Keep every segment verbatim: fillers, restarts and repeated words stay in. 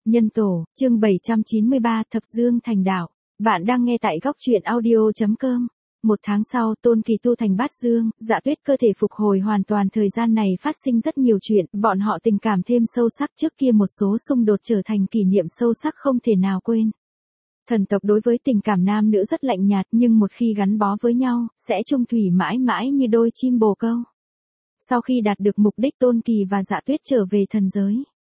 Nhân tổ, chương bảy trăm chín mươi ba, Thập Dương thành đạo. Bạn đang nghe tại góc truyện audio.com. Một tháng sau, Tôn Kỳ tu thành Bát Dương, Dạ Tuyết cơ thể phục hồi hoàn toàn. Thời gian này phát sinh rất nhiều chuyện, bọn họ tình cảm thêm sâu sắc. Trước kia một số xung đột trở thành kỷ niệm sâu sắc không thể nào quên. Thần tộc đối với tình cảm nam nữ rất lạnh nhạt, nhưng một khi gắn bó với nhau, sẽ chung thủy mãi mãi như đôi chim bồ câu. Sau khi đạt được mục đích, Tôn Kỳ và Dạ Tuyết trở về thần giới.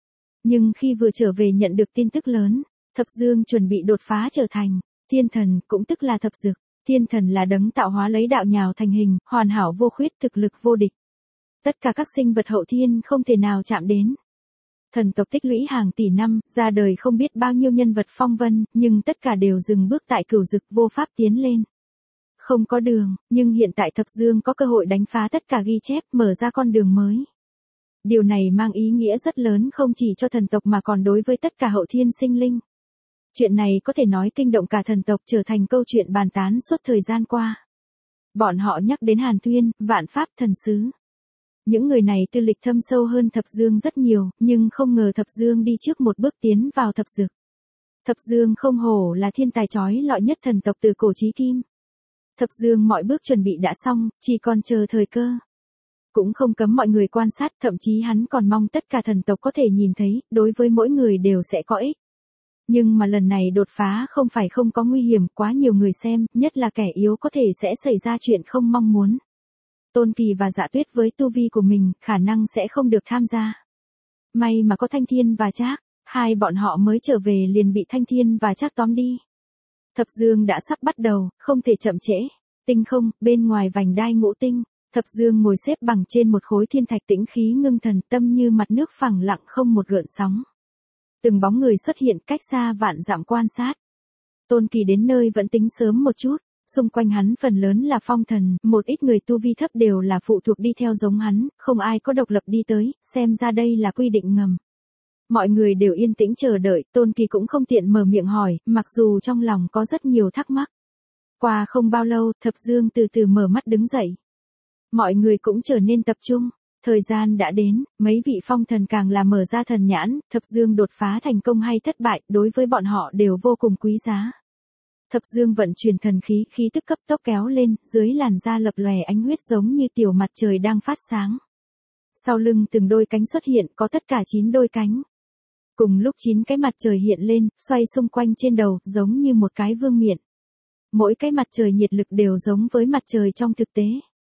Nhưng khi vừa trở về nhận được tin tức lớn, Thập Dương chuẩn bị đột phá trở thành thiên thần, cũng tức là thập dực. Thiên thần là đấng tạo hóa lấy đạo nhào thành hình, hoàn hảo vô khuyết, thực lực vô địch. Tất cả các sinh vật hậu thiên không thể nào chạm đến. Thần tộc tích lũy hàng tỷ năm, ra đời không biết bao nhiêu nhân vật phong vân, nhưng tất cả đều dừng bước tại cửu dực, vô pháp tiến lên. Không có đường, nhưng hiện tại Thập Dương có cơ hội đánh phá tất cả ghi chép, mở ra con đường mới. Điều này mang ý nghĩa rất lớn không chỉ cho thần tộc mà còn đối với tất cả hậu thiên sinh linh. Chuyện này có thể nói kinh động cả thần tộc, trở thành câu chuyện bàn tán suốt thời gian qua. Bọn họ nhắc đến Hàn Thuyên, Vạn Pháp thần sứ. Những người này tư lịch thâm sâu hơn Thập Dương rất nhiều, nhưng không ngờ Thập Dương đi trước một bước tiến vào thập dực. Thập Dương không hổ là thiên tài chói lọi nhất thần tộc từ cổ chí kim. Thập Dương mọi bước chuẩn bị đã xong, chỉ còn chờ thời cơ. Cũng không cấm mọi người quan sát, thậm chí hắn còn mong tất cả thần tộc có thể nhìn thấy, đối với mỗi người đều sẽ có ích. Nhưng mà lần này đột phá không phải không có nguy hiểm, quá nhiều người xem, nhất là kẻ yếu có thể sẽ xảy ra chuyện không mong muốn. Tôn Kỳ và Dạ Tuyết với tu vi của mình, khả năng sẽ không được tham gia. May mà có Thanh Thiên và Trác, hai bọn họ mới trở về liền bị Thanh Thiên và Trác tóm đi. Thập Dương đã sắp bắt đầu, không thể chậm trễ. Tinh không, bên ngoài vành đai ngũ tinh, Thập Dương ngồi xếp bằng trên một khối thiên thạch, tĩnh khí ngưng thần, tâm như mặt nước phẳng lặng không một gợn sóng. Từng bóng người xuất hiện, cách xa vạn dặm quan sát. Tôn Kỳ đến nơi vẫn tính sớm một chút, xung quanh hắn phần lớn là phong thần, một ít người tu vi thấp đều là phụ thuộc đi theo giống hắn, không ai có độc lập đi tới, xem ra đây là quy định ngầm. Mọi người đều yên tĩnh chờ đợi, Tôn Kỳ cũng không tiện mở miệng hỏi, mặc dù trong lòng có rất nhiều thắc mắc. Qua không bao lâu, Thập Dương từ từ mở mắt đứng dậy. Mọi người cũng trở nên tập trung. Thời gian đã đến, mấy vị phong thần càng là mở ra thần nhãn, Thập Dương đột phá thành công hay thất bại, đối với bọn họ đều vô cùng quý giá. Thập Dương vận chuyển thần khí, khí tức cấp tốc kéo lên, dưới làn da lập lòe ánh huyết giống như tiểu mặt trời đang phát sáng. Sau lưng từng đôi cánh xuất hiện, có tất cả chín đôi cánh. Cùng lúc chín cái mặt trời hiện lên, xoay xung quanh trên đầu, giống như một cái vương miện. Mỗi cái mặt trời nhiệt lực đều giống với mặt trời trong thực tế.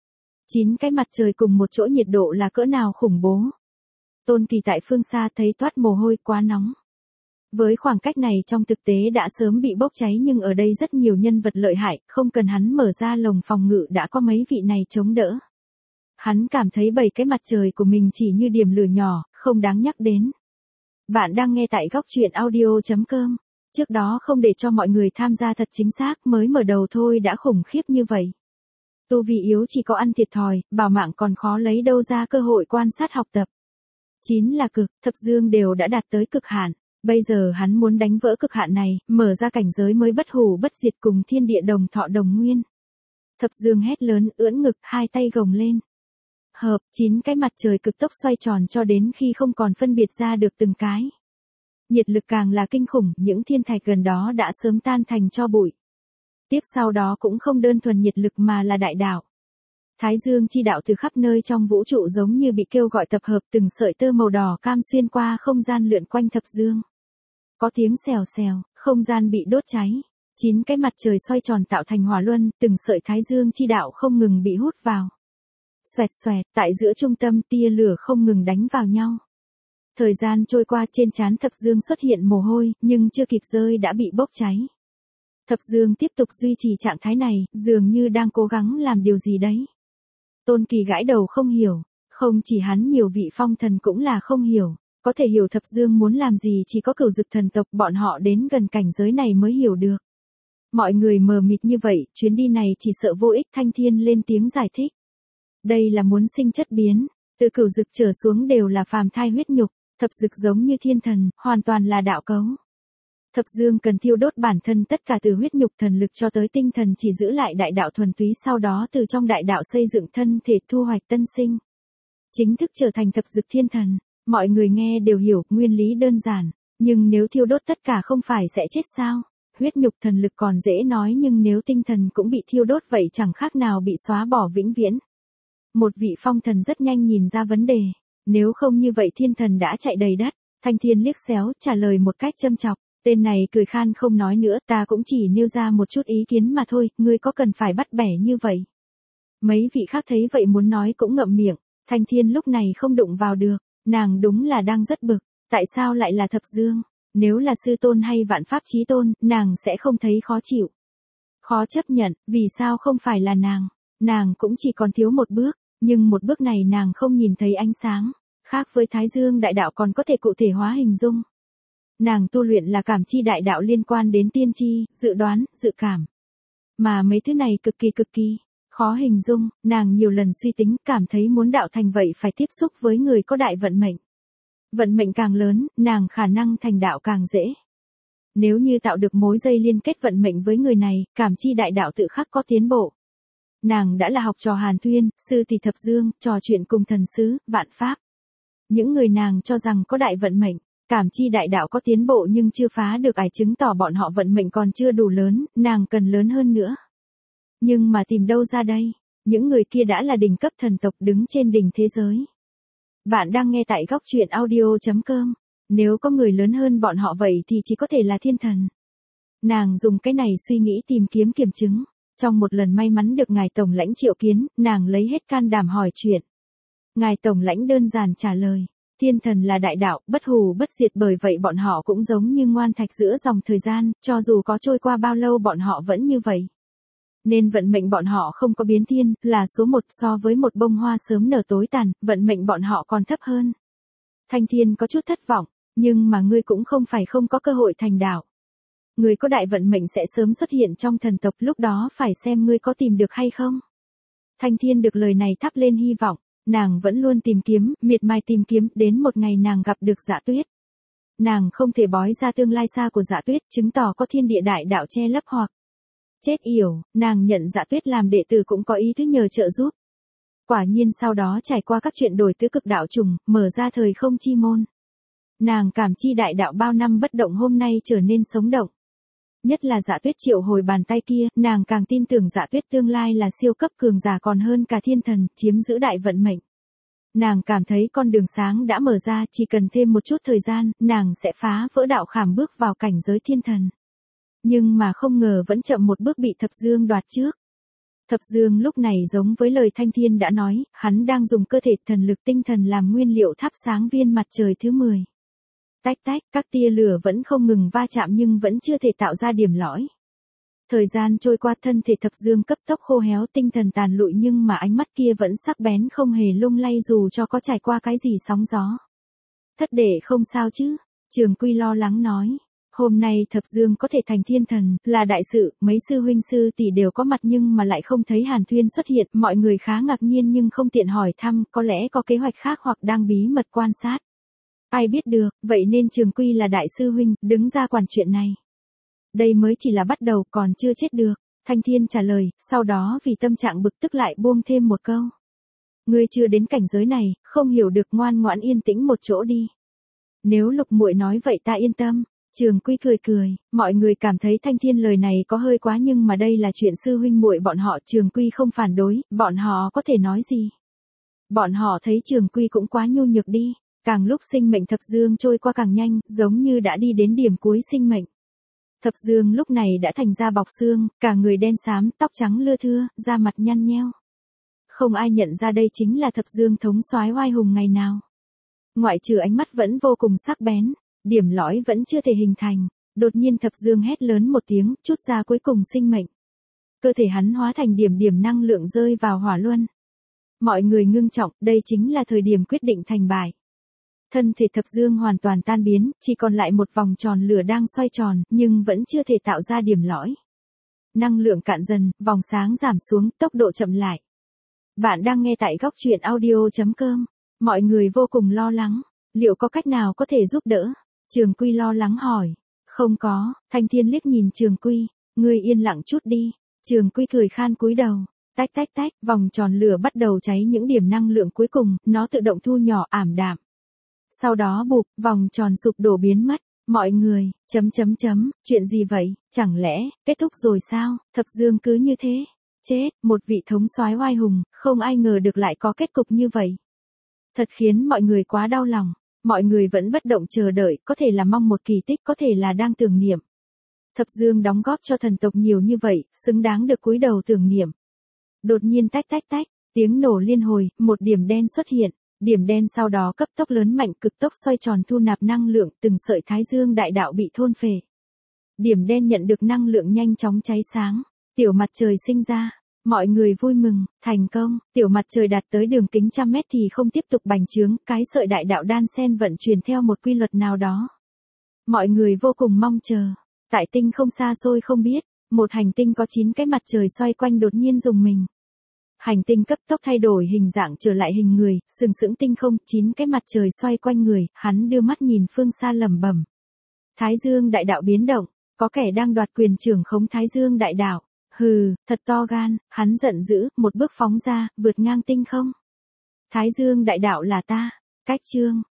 Chín cái mặt trời cùng một chỗ nhiệt độ là cỡ nào khủng bố. Tôn Kỳ tại phương xa thấy toát mồ hôi, quá nóng. Với khoảng cách này trong thực tế đã sớm bị bốc cháy, nhưng ở đây rất nhiều nhân vật lợi hại, không cần hắn mở ra lồng phòng ngự đã có mấy vị này chống đỡ. Hắn cảm thấy bảy cái mặt trời của mình chỉ như điểm lửa nhỏ, không đáng nhắc đến. Bạn đang nghe tại góc truyện audio.com. Trước đó không để cho mọi người tham gia thật chính xác, mới mở đầu thôi đã khủng khiếp như vậy. Tu vi yếu chỉ có ăn thiệt thòi, bảo mạng còn khó lấy đâu ra cơ hội quan sát học tập. Chín là cực, Thập Dương đều đã đạt tới cực hạn. Bây giờ hắn muốn đánh vỡ cực hạn này, mở ra cảnh giới mới bất hủ bất diệt cùng thiên địa đồng thọ đồng nguyên. Thập Dương hét lớn, ưỡn ngực, hai tay gồng lên. Hợp, chín cái mặt trời cực tốc xoay tròn cho đến khi không còn phân biệt ra được từng cái. Nhiệt lực càng là kinh khủng, những thiên thạch gần đó đã sớm tan thành tro bụi. Tiếp sau đó cũng không đơn thuần nhiệt lực mà là đại đạo. Thái Dương chi đạo từ khắp nơi trong vũ trụ giống như bị kêu gọi tập hợp, từng sợi tơ màu đỏ cam xuyên qua không gian lượn quanh Thập Dương. Có tiếng xèo xèo, không gian bị đốt cháy. Chín cái mặt trời xoay tròn tạo thành hỏa luân, từng sợi Thái Dương chi đạo không ngừng bị hút vào. Xoẹt xoẹt, tại giữa trung tâm tia lửa không ngừng đánh vào nhau. Thời gian trôi qua, trên trán Thập Dương xuất hiện mồ hôi, nhưng chưa kịp rơi đã bị bốc cháy. Thập Dương tiếp tục duy trì trạng thái này, dường như đang cố gắng làm điều gì đấy. Tôn Kỳ gãi đầu không hiểu, không chỉ hắn, nhiều vị phong thần cũng là không hiểu, có thể hiểu Thập Dương muốn làm gì chỉ có cửu dực thần tộc, bọn họ đến gần cảnh giới này mới hiểu được. Mọi người mờ mịt như vậy, chuyến đi này chỉ sợ vô ích. Thanh Thiên lên tiếng giải thích. Đây là muốn sinh chất biến, từ cửu dực trở xuống đều là phàm thai huyết nhục, thập dực giống như thiên thần, hoàn toàn là đạo cấu. Thập Dương cần thiêu đốt bản thân tất cả từ huyết nhục thần lực cho tới tinh thần, chỉ giữ lại đại đạo thuần túy, sau đó từ trong đại đạo xây dựng thân thể, thu hoạch tân sinh. Chính thức trở thành thập dực thiên thần, mọi người nghe đều hiểu, nguyên lý đơn giản. Nhưng nếu thiêu đốt tất cả không phải sẽ chết sao? Huyết nhục thần lực còn dễ nói nhưng nếu tinh thần cũng bị thiêu đốt vậy chẳng khác nào bị xóa bỏ vĩnh viễn. Một vị phong thần rất nhanh nhìn ra vấn đề. Nếu không như vậy thiên thần đã chạy đầy đất. Thanh Thiên liếc xéo trả lời một cách châm chọc. Tên này cười khan không nói nữa, ta cũng chỉ nêu ra một chút ý kiến mà thôi, ngươi có cần phải bắt bẻ như vậy. Mấy vị khác thấy vậy muốn nói cũng ngậm miệng. Thanh Thiên lúc này không đụng vào được. Nàng đúng là đang rất bực. Tại sao lại là Thập Dương? Nếu là sư tôn hay vạn pháp chí tôn, nàng sẽ không thấy khó chịu. Khó chấp nhận, vì sao không phải là nàng? Nàng cũng chỉ còn thiếu một bước, nhưng một bước này nàng không nhìn thấy ánh sáng. Khác với Thái Dương đại đạo còn có thể cụ thể hóa hình dung. Nàng tu luyện là cảm chi đại đạo liên quan đến tiên tri, dự đoán, dự cảm. Mà mấy thứ này cực kỳ cực kỳ khó hình dung, nàng nhiều lần suy tính, cảm thấy muốn đạo thành vậy phải tiếp xúc với người có đại vận mệnh. Vận mệnh càng lớn, nàng khả năng thành đạo càng dễ. Nếu như tạo được mối dây liên kết vận mệnh với người này, cảm chi đại đạo tự khắc có tiến bộ. Nàng đã là học trò Hàn Thuyên, sư tỷ Thập Dương, trò chuyện cùng thần sứ, vạn pháp. Những người nàng cho rằng có đại vận mệnh, cảm chi đại đạo có tiến bộ nhưng chưa phá được ải chứng tỏ bọn họ vận mệnh còn chưa đủ lớn, nàng cần lớn hơn nữa. Nhưng mà tìm đâu ra đây? Những người kia đã là đỉnh cấp thần tộc đứng trên đỉnh thế giới. Bạn đang nghe tại góc truyện audio chấm com. Nếu có người lớn hơn bọn họ vậy thì chỉ có thể là thiên thần. Nàng dùng cái này suy nghĩ tìm kiếm kiểm chứng. Trong một lần may mắn được ngài tổng lãnh triệu kiến, nàng lấy hết can đảm hỏi chuyện. Ngài tổng lãnh đơn giản trả lời. Thiên thần là đại đạo, bất hủ bất diệt, bởi vậy bọn họ cũng giống như ngoan thạch giữa dòng thời gian, cho dù có trôi qua bao lâu bọn họ vẫn như vậy. Nên vận mệnh bọn họ không có biến thiên, là số một so với một bông hoa sớm nở tối tàn, vận mệnh bọn họ còn thấp hơn. Thanh Thiên có chút thất vọng, nhưng mà ngươi cũng không phải không có cơ hội thành đạo. Người có đại vận mệnh sẽ sớm xuất hiện trong thần tộc, lúc đó phải xem ngươi có tìm được hay không. Thanh Thiên được lời này thắp lên hy vọng, nàng vẫn luôn tìm kiếm, miệt mài tìm kiếm, đến một ngày nàng gặp được Dạ Tuyết. Nàng không thể bói ra tương lai xa của Dạ Tuyết, chứng tỏ có thiên địa đại đạo che lấp hoặc chết yểu, nàng nhận Dạ Tuyết làm đệ tử cũng có ý thức nhờ trợ giúp. Quả nhiên sau đó trải qua các chuyện đổi tứ cực đạo trùng, mở ra thời không chi môn. Nàng cảm chi đại đạo bao năm bất động hôm nay trở nên sống động. Nhất là Dạ Tuyết triệu hồi bàn tay kia, nàng càng tin tưởng Dạ Tuyết tương lai là siêu cấp cường giả còn hơn cả thiên thần, chiếm giữ đại vận mệnh. Nàng cảm thấy con đường sáng đã mở ra, chỉ cần thêm một chút thời gian, nàng sẽ phá vỡ đạo khảm bước vào cảnh giới thiên thần. Nhưng mà không ngờ vẫn chậm một bước bị Thập Dương đoạt trước. Thập Dương lúc này giống với lời Thanh Thiên đã nói, hắn đang dùng cơ thể thần lực tinh thần làm nguyên liệu thắp sáng viên mặt trời thứ mười. Tách tách, các tia lửa vẫn không ngừng va chạm nhưng vẫn chưa thể tạo ra điểm lõi. Thời gian trôi qua, thân thể Thập Dương cấp tốc khô héo, tinh thần tàn lụi, nhưng mà ánh mắt kia vẫn sắc bén không hề lung lay dù cho có trải qua cái gì sóng gió. Thất đệ không sao chứ? Trường Quy lo lắng nói. Hôm nay Thập Dương có thể thành thiên thần, là đại sự, mấy sư huynh sư tỷ đều có mặt nhưng mà lại không thấy Hàn Thuyên xuất hiện, mọi người khá ngạc nhiên nhưng không tiện hỏi thăm, có lẽ có kế hoạch khác hoặc đang bí mật quan sát. Ai biết được, vậy nên Trường Quy là đại sư huynh, đứng ra quản chuyện này. Đây mới chỉ là bắt đầu, còn chưa chết được. Thanh Thiên trả lời, sau đó vì tâm trạng bực tức lại buông thêm một câu. Ngươi chưa đến cảnh giới này, không hiểu được, ngoan ngoãn yên tĩnh một chỗ đi. Nếu Lục muội nói vậy ta yên tâm. Trường Quy cười cười, mọi người cảm thấy Thanh Thiên lời này có hơi quá nhưng mà đây là chuyện sư huynh muội bọn họ, Trường Quy không phản đối, bọn họ có thể nói gì. Bọn họ thấy Trường Quy cũng quá nhu nhược đi, càng lúc sinh mệnh Thập Dương trôi qua càng nhanh, giống như đã đi đến điểm cuối sinh mệnh. Thập Dương lúc này đã thành da bọc xương, cả người đen xám, tóc trắng lưa thưa, da mặt nhăn nheo. Không ai nhận ra đây chính là Thập Dương thống soái oai hùng ngày nào. Ngoại trừ ánh mắt vẫn vô cùng sắc bén, điểm lõi vẫn chưa thể hình thành, đột nhiên Thập Dương hét lớn một tiếng, chút ra cuối cùng sinh mệnh. Cơ thể hắn hóa thành điểm điểm năng lượng rơi vào hỏa luân. Mọi người ngưng trọng, đây chính là thời điểm quyết định thành bại. Thân thể Thập Dương hoàn toàn tan biến, chỉ còn lại một vòng tròn lửa đang xoay tròn, nhưng vẫn chưa thể tạo ra điểm lõi. Năng lượng cạn dần, vòng sáng giảm xuống, tốc độ chậm lại. Bạn đang nghe tại góc truyện audio chấm com. Mọi người vô cùng lo lắng. Liệu có cách nào có thể giúp đỡ? Trường Quy lo lắng hỏi. Không có. Thanh Thiên liếc nhìn Trường Quy. Ngươi yên lặng chút đi. Trường Quy cười khan cúi đầu. Tách tách tách, vòng tròn lửa bắt đầu cháy những điểm năng lượng cuối cùng, nó tự động thu nhỏ ảm đạm. Sau đó bụp, vòng tròn sụp đổ biến mất. Mọi người, chấm chấm chấm, chuyện gì vậy, chẳng lẽ, kết thúc rồi sao, thập dương cứ như thế. Chết, một vị thống soái oai hùng, không ai ngờ được lại có kết cục như vậy. Thật khiến mọi người quá đau lòng, mọi người vẫn bất động chờ đợi, có thể là mong một kỳ tích, có thể là đang tưởng niệm. Thập dương đóng góp cho thần tộc nhiều như vậy, xứng đáng được cúi đầu tưởng niệm. Đột nhiên tách tách tách, tiếng nổ liên hồi, một điểm đen xuất hiện. Điểm đen sau đó cấp tốc lớn mạnh cực tốc xoay tròn thu nạp năng lượng, từng sợi thái dương đại đạo bị thôn phệ. Điểm đen nhận được năng lượng nhanh chóng cháy sáng, tiểu mặt trời sinh ra, mọi người vui mừng, thành công, tiểu mặt trời đạt tới đường kính trăm mét thì không tiếp tục bành trướng, cái sợi đại đạo đan sen vận chuyển theo một quy luật nào đó. Mọi người vô cùng mong chờ, tại tinh không xa xôi không biết, một hành tinh có chín cái mặt trời xoay quanh đột nhiên rùng mình. Hành tinh cấp tốc thay đổi hình dạng trở lại hình người, sừng sững tinh không, chín cái mặt trời xoay quanh người, hắn đưa mắt nhìn phương xa lẩm bẩm. Thái dương đại đạo biến động, có kẻ đang đoạt quyền trưởng khống Thái dương đại đạo. Hừ, thật to gan, hắn giận dữ, một bước phóng ra, vượt ngang tinh không. Thái dương đại đạo là ta, cách chương.